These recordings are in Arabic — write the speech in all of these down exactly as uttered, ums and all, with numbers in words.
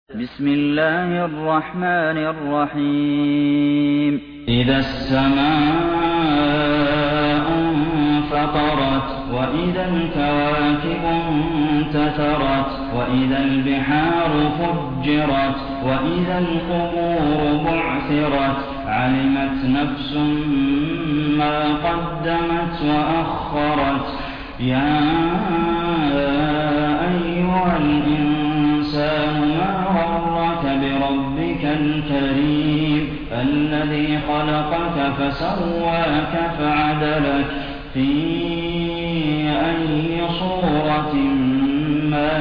بسم الله الرحمن الرحيم إذا السماء انفطرت وإذا الكواكب انتثرت وإذا البحار فجرت وإذا القبور بعثرت علمت نفس ما قدمت وأخرت يا أيها الإنسان ما غرك بربك الكريم الذي خلقك فسواك فعدلك في أي صورة ما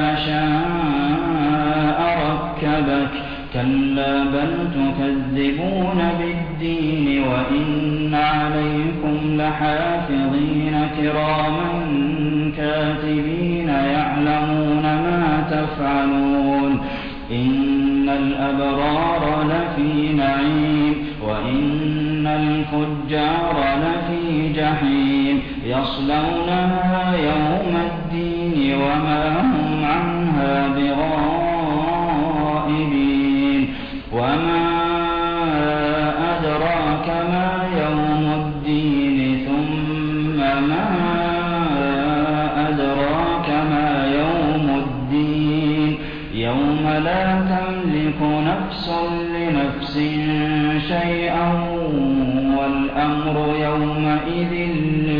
شاء ركبك كلا بل تكذبون بالدين وإن عليكم لحافظين كراما كاتبين يعلمون ما تفعلون إن الأبرار لفي نعيم وإن الفجار لفي جحيم يصلونها يوم الدين وما هم عنها بغائبين وما أدراك ما يوم الدين ثم ما أدراك ما يوم الدين يوم لا تملك نفس لنفس شيئا والأمر يومئذ